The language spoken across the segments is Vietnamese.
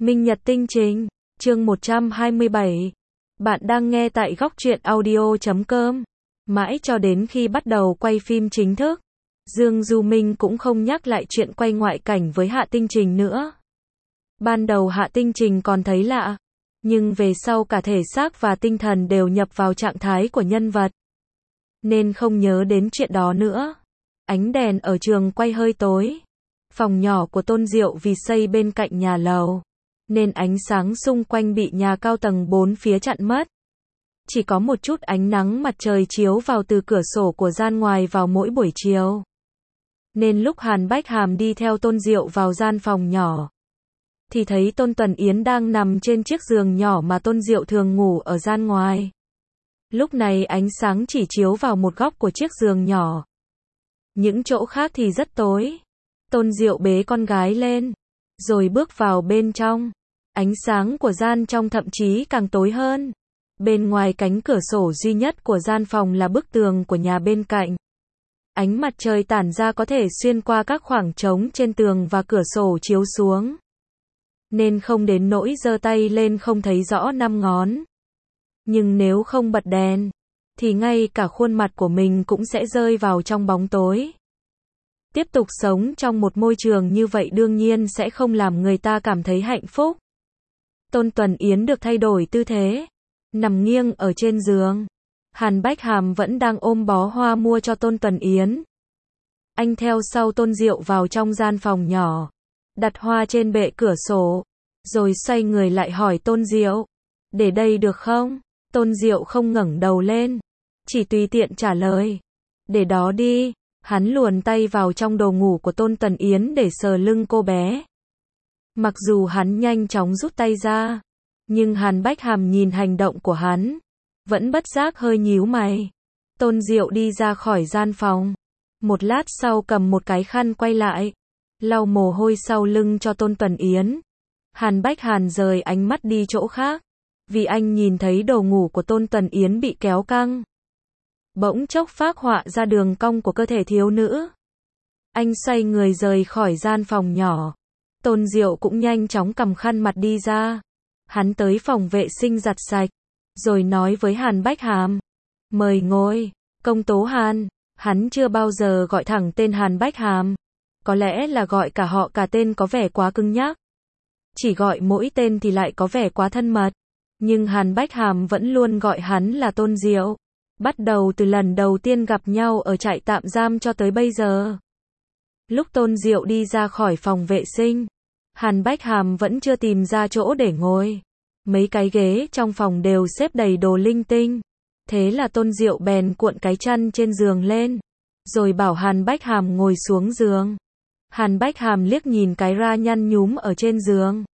Minh Nhật Tinh Trình, chương 127. Bạn đang nghe tại góc truyện audio.com. Mãi cho đến khi bắt đầu quay phim chính thức, Dương Du Minh cũng không nhắc lại chuyện quay ngoại cảnh với Hạ Tinh Trình nữa. Ban đầu Hạ Tinh Trình còn thấy lạ, nhưng về sau cả thể xác và tinh thần đều nhập vào trạng thái của nhân vật, nên không nhớ đến chuyện đó nữa. Ánh đèn ở trường quay hơi tối. Phòng nhỏ của Tôn Diệu vì xây bên cạnh nhà lầu, nên ánh sáng xung quanh bị nhà cao tầng 4 phía chặn mất. Chỉ có một chút ánh nắng mặt trời chiếu vào từ cửa sổ của gian ngoài vào mỗi buổi chiều. Nên lúc Hàn Bách Hàm đi theo Tôn Diệu vào gian phòng nhỏ, thì thấy Tôn Tuần Yến đang nằm trên chiếc giường nhỏ mà Tôn Diệu thường ngủ ở gian ngoài. Lúc này ánh sáng chỉ chiếu vào một góc của chiếc giường nhỏ. Những chỗ khác thì rất tối. Tôn Diệu bế con gái lên, rồi bước vào bên trong. Ánh sáng của gian trong thậm chí càng tối hơn. Bên ngoài cánh cửa sổ duy nhất của gian phòng là bức tường của nhà bên cạnh. Ánh mặt trời tản ra có thể xuyên qua các khoảng trống trên tường và cửa sổ chiếu xuống, nên không đến nỗi giơ tay lên không thấy rõ 5 ngón. Nhưng nếu không bật đèn, thì ngay cả khuôn mặt của mình cũng sẽ rơi vào trong bóng tối. Tiếp tục sống trong một môi trường như vậy đương nhiên sẽ không làm người ta cảm thấy hạnh phúc. Tôn Tuần Yến được thay đổi tư thế, nằm nghiêng ở trên giường. Hàn Bách Hàm vẫn đang ôm bó hoa mua cho Tôn Tuần Yến. Anh theo sau Tôn Diệu vào trong gian phòng nhỏ, đặt hoa trên bệ cửa sổ, rồi xoay người lại hỏi Tôn Diệu, để đây được không? Tôn Diệu không ngẩng đầu lên, chỉ tùy tiện trả lời, để đó đi. Hắn luồn tay vào trong đồ ngủ của Tôn Tuần Yến để sờ lưng cô bé. Mặc dù hắn nhanh chóng rút tay ra, nhưng Hàn Bách Hàm nhìn hành động của hắn, vẫn bất giác hơi nhíu mày. Tôn Diệu đi ra khỏi gian phòng. Một lát sau cầm một cái khăn quay lại, lau mồ hôi sau lưng cho Tôn Tuần Yến. Hàn Bách Hàn rời ánh mắt đi chỗ khác, vì anh nhìn thấy đồ ngủ của Tôn Tuần Yến bị kéo căng. Bỗng chốc phác họa ra đường cong của cơ thể thiếu nữ. Anh xoay người rời khỏi gian phòng nhỏ. Tôn Diệu cũng nhanh chóng cầm khăn mặt đi ra. Hắn tới phòng vệ sinh giặt sạch, rồi nói với Hàn Bách Hàm, mời ngồi. Công tố Hàn. Hắn chưa bao giờ gọi thẳng tên Hàn Bách Hàm. Có lẽ là gọi cả họ cả tên có vẻ quá cứng nhắc. Chỉ gọi mỗi tên thì lại có vẻ quá thân mật. Nhưng Hàn Bách Hàm vẫn luôn gọi hắn là Tôn Diệu. Bắt đầu từ lần đầu tiên gặp nhau ở trại tạm giam cho tới bây giờ. Lúc Tôn Diệu đi ra khỏi phòng vệ sinh, Hàn Bách Hàm vẫn chưa tìm ra chỗ để ngồi. Mấy cái ghế trong phòng đều xếp đầy đồ linh tinh. Thế là Tôn Diệu bèn cuộn cái chăn trên giường lên, rồi bảo Hàn Bách Hàm ngồi xuống giường. Hàn Bách Hàm liếc nhìn cái ra nhăn nhúm ở trên giường,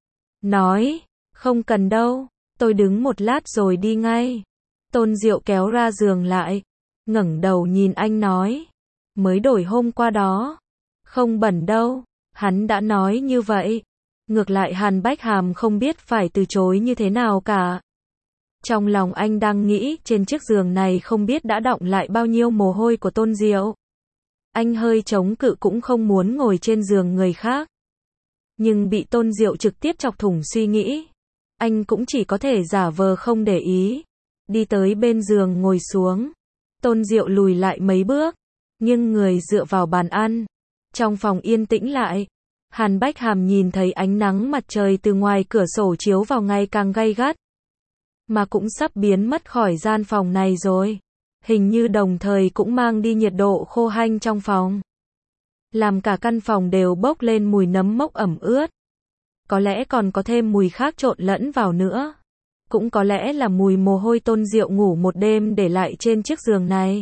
nói, không cần đâu, tôi đứng một lát rồi đi ngay. Tôn Diệu kéo ra giường lại, ngẩng đầu nhìn anh nói, mới đổi hôm qua đó, không bẩn đâu. Hắn đã nói như vậy. Ngược lại Hàn Bách Hàm không biết phải từ chối như thế nào cả. Trong lòng anh đang nghĩ trên chiếc giường này không biết đã đọng lại bao nhiêu mồ hôi của Tôn Diệu. Anh hơi chống cự cũng không muốn ngồi trên giường người khác. Nhưng bị Tôn Diệu trực tiếp chọc thủng suy nghĩ. Anh cũng chỉ có thể giả vờ không để ý. Đi tới bên giường ngồi xuống. Tôn Diệu lùi lại mấy bước, nhưng người dựa vào bàn ăn. Trong phòng yên tĩnh lại. Hàn Bách Hàm nhìn thấy ánh nắng mặt trời từ ngoài cửa sổ chiếu vào ngày càng gay gắt. Mà cũng sắp biến mất khỏi gian phòng này rồi. Hình như đồng thời cũng mang đi nhiệt độ khô hanh trong phòng. Làm cả căn phòng đều bốc lên mùi nấm mốc ẩm ướt. Có lẽ còn có thêm mùi khác trộn lẫn vào nữa. Cũng có lẽ là mùi mồ hôi Tôn Diệu ngủ một đêm để lại trên chiếc giường này.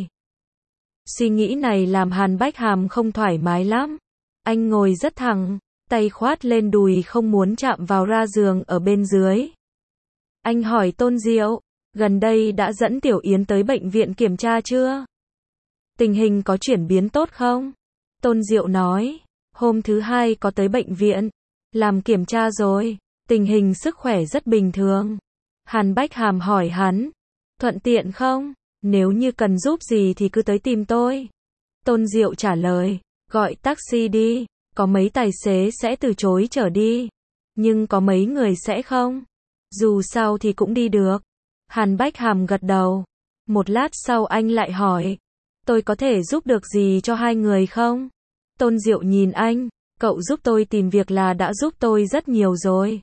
Suy nghĩ này làm Hàn Bách Hàm không thoải mái lắm. Anh ngồi rất thẳng, tay khoát lên đùi không muốn chạm vào ra giường ở bên dưới. Anh hỏi Tôn Diệu, gần đây đã dẫn Tiểu Yến tới bệnh viện kiểm tra chưa? Tình hình có chuyển biến tốt không? Tôn Diệu nói, hôm thứ Hai có tới bệnh viện, làm kiểm tra rồi, tình hình sức khỏe rất bình thường. Hàn Bách Hàm hỏi hắn, thuận tiện không? Nếu như cần giúp gì thì cứ tới tìm tôi. Tôn Diệu trả lời, gọi taxi đi, có mấy tài xế sẽ từ chối chở đi. nhưng có mấy người sẽ không. Dù sao thì cũng đi được. Hàn Bách Hàm gật đầu. Một lát sau anh lại hỏi, tôi có thể giúp được gì cho hai người không? Tôn Diệu nhìn anh, cậu giúp tôi tìm việc là đã giúp tôi rất nhiều rồi.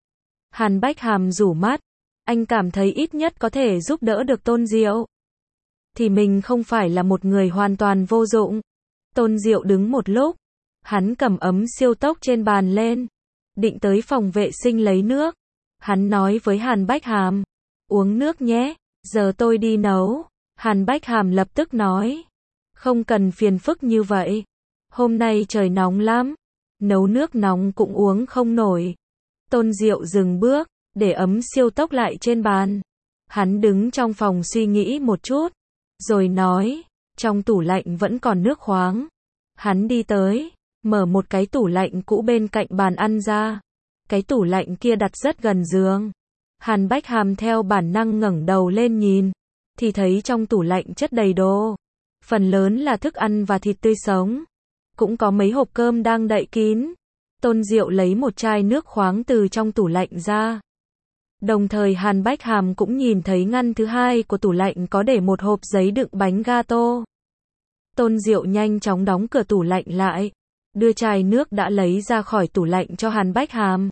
Hàn Bách Hàm rủ mắt, anh cảm thấy ít nhất có thể giúp đỡ được Tôn Diệu. Thì mình không phải là một người hoàn toàn vô dụng. Tôn Diệu đứng một lúc, hắn cầm ấm siêu tốc trên bàn lên, định tới phòng vệ sinh lấy nước. Hắn nói với Hàn Bách Hàm, uống nước nhé, giờ tôi đi nấu. Hàn Bách Hàm lập tức nói, không cần phiền phức như vậy. Hôm nay trời nóng lắm, nấu nước nóng cũng uống không nổi. Tôn Diệu dừng bước, để ấm siêu tốc lại trên bàn. Hắn đứng trong phòng suy nghĩ một chút, rồi nói, trong tủ lạnh vẫn còn nước khoáng. Hắn đi tới, mở một cái tủ lạnh cũ bên cạnh bàn ăn ra. Cái tủ lạnh kia đặt rất gần giường. Hàn Bách Hàm theo bản năng ngẩng đầu lên nhìn, thì thấy trong tủ lạnh chất đầy đồ. Phần lớn là thức ăn và thịt tươi sống. Cũng có mấy hộp cơm đang đậy kín. Tôn Diệu lấy một chai nước khoáng từ trong tủ lạnh ra. Đồng thời Hàn Bách Hàm cũng nhìn thấy ngăn thứ hai của tủ lạnh có để một hộp giấy đựng bánh gato. Tôn Diệu nhanh chóng đóng cửa tủ lạnh lại, đưa chai nước đã lấy ra khỏi tủ lạnh cho Hàn Bách Hàm.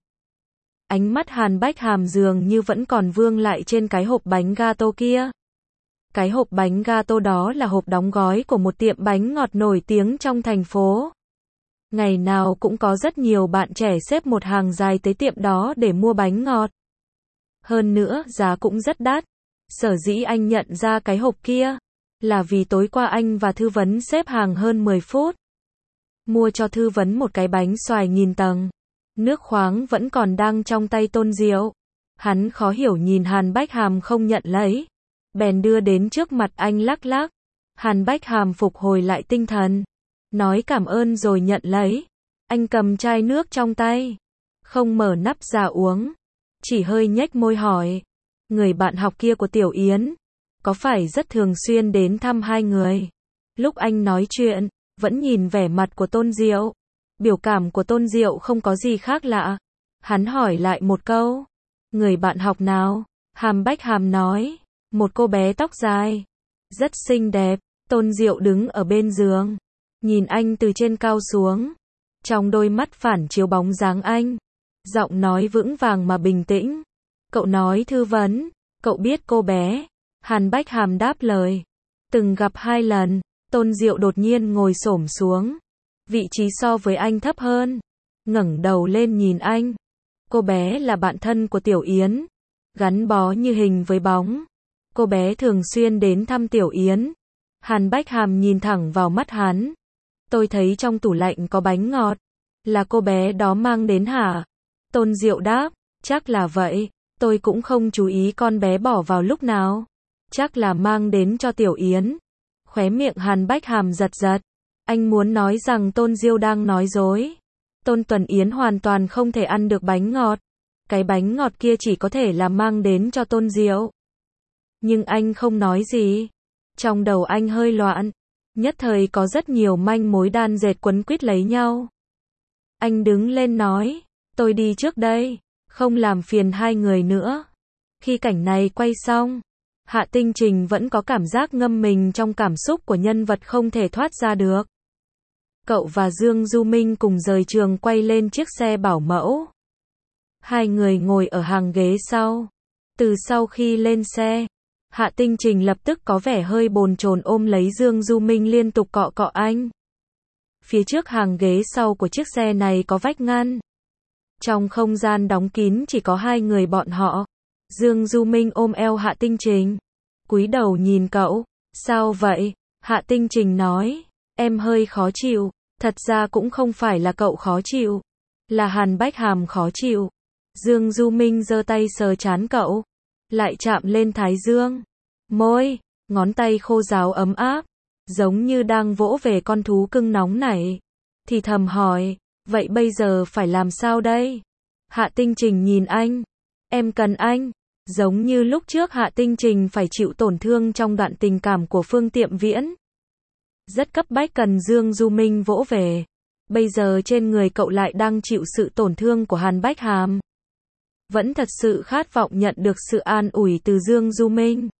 Ánh mắt Hàn Bách Hàm dường như vẫn còn vương lại trên cái hộp bánh gato kia. Cái hộp bánh gato đó là hộp đóng gói của một tiệm bánh ngọt nổi tiếng trong thành phố. Ngày nào cũng có rất nhiều bạn trẻ xếp một hàng dài tới tiệm đó để mua bánh ngọt. Hơn nữa, giá cũng rất đắt. Sở dĩ anh nhận ra cái hộp kia là vì tối qua anh và Thư Vấn xếp hàng hơn 10 phút. Mua cho Thư Vấn một cái bánh xoài nghìn tầng. Nước khoáng vẫn còn đang trong tay Tôn Diệu. Hắn khó hiểu nhìn Hàn Bách Hàm không nhận lấy, bèn đưa đến trước mặt anh lắc lắc. Hàn Bách Hàm phục hồi lại tinh thần, nói cảm ơn rồi nhận lấy. Anh cầm chai nước trong tay, không mở nắp ra uống, chỉ hơi nhếch môi hỏi, người bạn học kia của Tiểu Yến, có phải rất thường xuyên đến thăm hai người? Lúc anh nói chuyện, vẫn nhìn vẻ mặt của Tôn Diệu. Biểu cảm của Tôn Diệu không có gì khác lạ. Hắn hỏi lại một câu, người bạn học nào? Hàn Bách Hàm nói, một cô bé tóc dài, rất xinh đẹp. Tôn Diệu đứng ở bên giường, nhìn anh từ trên cao xuống. Trong đôi mắt phản chiếu bóng dáng anh. Giọng nói vững vàng mà bình tĩnh. Cậu nói Thư Vấn, cậu biết cô bé? Hàn Bách Hàm đáp lời, từng gặp 2 lần. Tôn Diệu đột nhiên ngồi xổm xuống, vị trí so với anh thấp hơn, ngẩng đầu lên nhìn anh. Cô bé là bạn thân của Tiểu Yến, gắn bó như hình với bóng. Cô bé thường xuyên đến thăm Tiểu Yến. Hàn Bách Hàm nhìn thẳng vào mắt hắn. Tôi thấy trong tủ lạnh có bánh ngọt. Là cô bé đó mang đến hả? Tôn Diệu đáp, chắc là vậy. Tôi cũng không chú ý con bé bỏ vào lúc nào. Chắc là mang đến cho Tiểu Yến. Khóe miệng Hàn Bách Hàm giật giật. Anh muốn nói rằng Tôn Diệu đang nói dối. Tôn Tuấn Yến hoàn toàn không thể ăn được bánh ngọt. Cái bánh ngọt kia chỉ có thể là mang đến cho Tôn Diệu. Nhưng anh không nói gì. Trong đầu anh hơi loạn. Nhất thời có rất nhiều manh mối đan dệt quấn quýt lấy nhau. Anh đứng lên nói, tôi đi trước đây, không làm phiền hai người nữa. Khi cảnh này quay xong, Hạ Tinh Trình vẫn có cảm giác ngâm mình trong cảm xúc của nhân vật không thể thoát ra được. Cậu và Dương Du Minh cùng rời trường quay lên chiếc xe bảo mẫu. Hai người ngồi ở hàng ghế sau. Từ sau khi lên xe, Hạ Tinh Trình lập tức có vẻ hơi bồn chồn ôm lấy Dương Du Minh liên tục cọ cọ anh. Phía trước hàng ghế sau của chiếc xe này có vách ngăn. Trong không gian đóng kín chỉ có hai người bọn họ. Dương Du Minh ôm eo Hạ Tinh Trình, cúi đầu nhìn cậu. Sao vậy? Hạ Tinh Trình nói, em hơi khó chịu. Thật ra cũng không phải là cậu khó chịu, là Hàn Bách Hàm khó chịu. Dương Du Minh giơ tay sờ trán cậu, lại chạm lên thái dương, môi, ngón tay khô ráo ấm áp, giống như đang vỗ về con thú cưng nóng nảy. Thì thầm hỏi, vậy bây giờ phải làm sao đây? Hạ Tinh Trình nhìn anh, em cần anh. Giống như lúc trước Hạ Tinh Trình phải chịu tổn thương trong đoạn tình cảm của Phương Tiệm Viễn. Rất cấp bách cần Dương Du Minh vỗ về. Bây giờ trên người cậu lại đang chịu sự tổn thương của Hàn Bách Hàm. Vẫn thật sự khát vọng nhận được sự an ủi từ Dương Du Minh.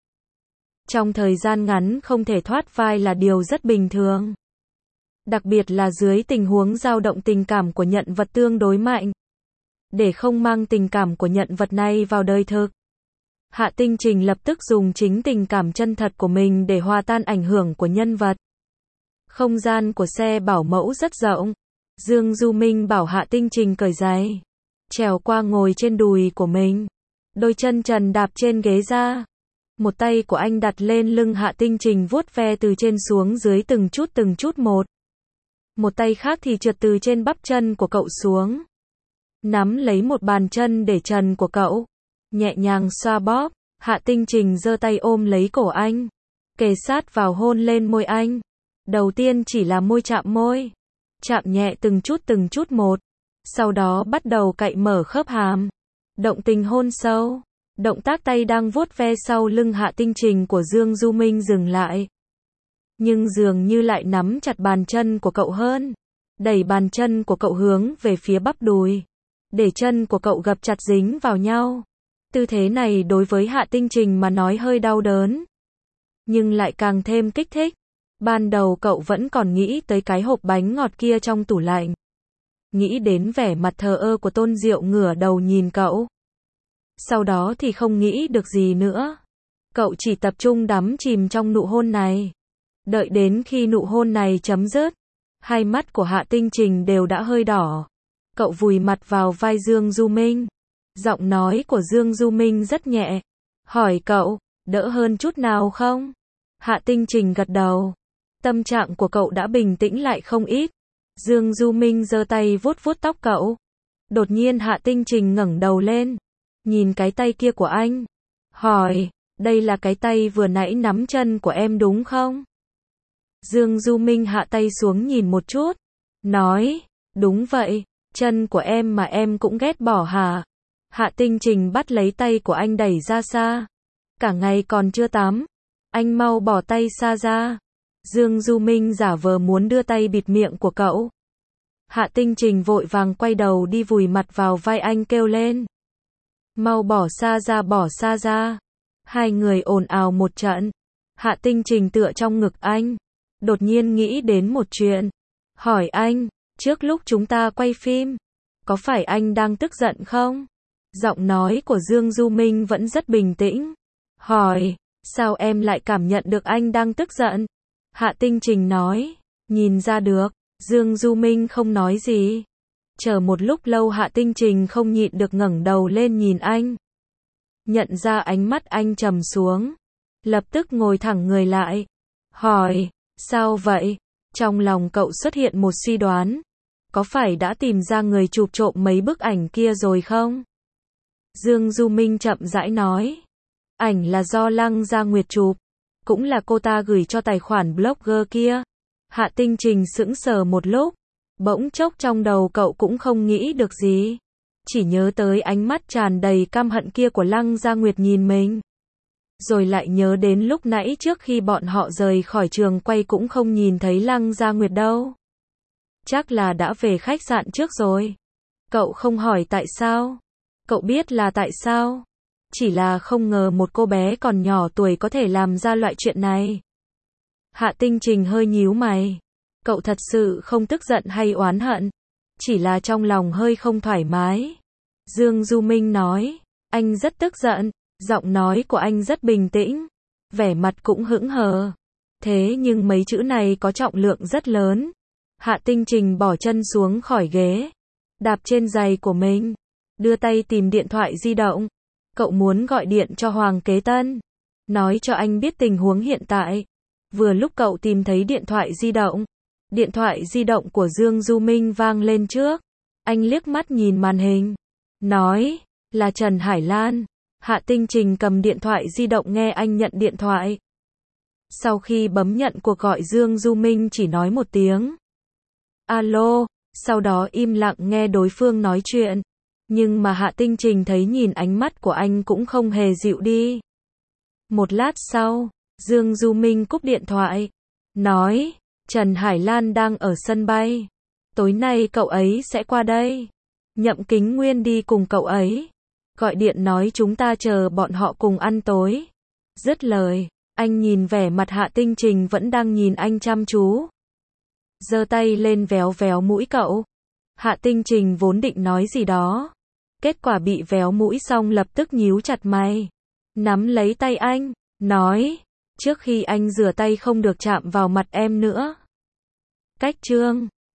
Trong thời gian ngắn không thể thoát vai là điều rất bình thường. Đặc biệt là dưới tình huống dao động tình cảm của nhân vật tương đối mạnh. Để không mang tình cảm của nhân vật này vào đời thực, Hạ Tinh Trình lập tức dùng chính tình cảm chân thật của mình để hòa tan ảnh hưởng của nhân vật. Không gian của xe bảo mẫu rất rộng. Dương Du Minh bảo Hạ Tinh Trình cởi giày, trèo qua ngồi trên đùi của mình, đôi chân trần đạp trên ghế ra. Một tay của anh đặt lên lưng Hạ Tinh Trình vuốt ve từ trên xuống dưới từng chút một. Một tay khác thì trượt từ trên bắp chân của cậu xuống, nắm lấy một bàn chân để trần của cậu, nhẹ nhàng xoa bóp. Hạ Tinh Trình giơ tay ôm lấy cổ anh, kề sát vào hôn lên môi anh. Đầu tiên chỉ là môi chạm môi, chạm nhẹ từng chút một. Sau đó bắt đầu cạy mở khớp hàm, động tình hôn sâu. Động tác tay đang vuốt ve sau lưng Hạ Tinh Trình của Dương Du Minh dừng lại. Nhưng dường như lại nắm chặt bàn chân của cậu hơn. Đẩy bàn chân của cậu hướng về phía bắp đùi, để chân của cậu gập chặt dính vào nhau. Tư thế này đối với Hạ Tinh Trình mà nói hơi đau đớn, nhưng lại càng thêm kích thích. Ban đầu cậu vẫn còn nghĩ tới cái hộp bánh ngọt kia trong tủ lạnh. Nghĩ đến vẻ mặt thờ ơ của Tôn Diệu ngửa đầu nhìn cậu. Sau đó thì không nghĩ được gì nữa. Cậu chỉ tập trung đắm chìm trong nụ hôn này. Đợi đến khi nụ hôn này chấm dứt, hai mắt của Hạ Tinh Trình đều đã hơi đỏ. Cậu vùi mặt vào vai Dương Du Minh. Giọng nói của Dương Du Minh rất nhẹ, hỏi cậu, đỡ hơn chút nào không? Hạ Tinh Trình gật đầu. Tâm trạng của cậu đã bình tĩnh lại không ít. Dương Du Minh giơ tay vuốt tóc cậu. Đột nhiên Hạ Tinh Trình ngẩng đầu lên, nhìn cái tay kia của anh, hỏi, đây là cái tay vừa nãy nắm chân của em đúng không? Dương Du Minh hạ tay xuống nhìn một chút, nói, đúng vậy, chân của em mà em cũng ghét bỏ hả? Hạ Tinh Trình bắt lấy tay của anh đẩy ra xa. Cả ngày còn chưa tắm, anh mau bỏ tay xa ra. Dương Du Minh giả vờ muốn đưa tay bịt miệng của cậu. Hạ Tinh Trình vội vàng quay đầu đi vùi mặt vào vai anh kêu lên, mau bỏ xa ra, bỏ xa ra. Hai người ồn ào một trận. Hạ Tinh Trình tựa trong ngực anh, đột nhiên nghĩ đến một chuyện. Hỏi anh, trước lúc chúng ta quay phim, có phải anh đang tức giận không? Giọng nói của Dương Du Minh vẫn rất bình tĩnh. Hỏi, sao em lại cảm nhận được anh đang tức giận? Hạ Tinh Trình nói, nhìn ra được. Dương Du Minh không nói gì. Chờ một lúc lâu Hạ Tinh Trình không nhịn được ngẩng đầu lên nhìn anh. Nhận ra ánh mắt anh trầm xuống, lập tức ngồi thẳng người lại. Hỏi, sao vậy? Trong lòng cậu xuất hiện một suy đoán. Có phải đã tìm ra người chụp trộm mấy bức ảnh kia rồi không? Dương Du Minh chậm rãi nói. Ảnh là do Lăng Gia Nguyệt chụp, cũng là cô ta gửi cho tài khoản blogger kia. Hạ Tinh Trình sững sờ một lúc, bỗng chốc trong đầu cậu cũng không nghĩ được gì. Chỉ nhớ tới ánh mắt tràn đầy căm hận kia của Lăng Gia Nguyệt nhìn mình. Rồi lại nhớ đến lúc nãy trước khi bọn họ rời khỏi trường quay cũng không nhìn thấy Lăng Gia Nguyệt đâu. Chắc là đã về khách sạn trước rồi. Cậu không hỏi tại sao. Cậu biết là tại sao. Chỉ là không ngờ một cô bé còn nhỏ tuổi có thể làm ra loại chuyện này. Hạ Tinh Trình hơi nhíu mày. Cậu thật sự không tức giận hay oán hận, chỉ là trong lòng hơi không thoải mái. Dương Du Minh nói, anh rất tức giận. Giọng nói của anh rất bình tĩnh, vẻ mặt cũng hững hờ. Thế nhưng mấy chữ này có trọng lượng rất lớn. Hạ Tinh Trình bỏ chân xuống khỏi ghế, đạp trên giày của mình, đưa tay tìm điện thoại di động. Cậu muốn gọi điện cho Hoàng Kế Tân, nói cho anh biết tình huống hiện tại. Vừa lúc cậu tìm thấy điện thoại di động của Dương Du Minh vang lên trước. Anh liếc mắt nhìn màn hình, nói, là Trần Hải Lan. Hạ Tinh Trình cầm điện thoại di động nghe anh nhận điện thoại. Sau khi bấm nhận cuộc gọi Dương Du Minh chỉ nói một tiếng alo, sau đó im lặng nghe đối phương nói chuyện. Nhưng mà Hạ Tinh Trình thấy nhìn ánh mắt của anh cũng không hề dịu đi. Một lát sau, Dương Du Minh cúp điện thoại, nói, Trần Hải Lan đang ở sân bay. tối nay cậu ấy sẽ qua đây. Nhậm Kính Nguyên đi cùng cậu ấy. Gọi điện nói chúng ta chờ bọn họ cùng ăn tối. Dứt lời, anh nhìn vẻ mặt Hạ Tinh Trình vẫn đang nhìn anh chăm chú. Giơ tay lên véo véo mũi cậu. Hạ Tinh Trình vốn định nói gì đó. Kết quả bị véo mũi xong lập tức nhíu chặt mày. Nắm lấy tay anh, nói, trước khi anh rửa tay không được chạm vào mặt em nữa. Cách chương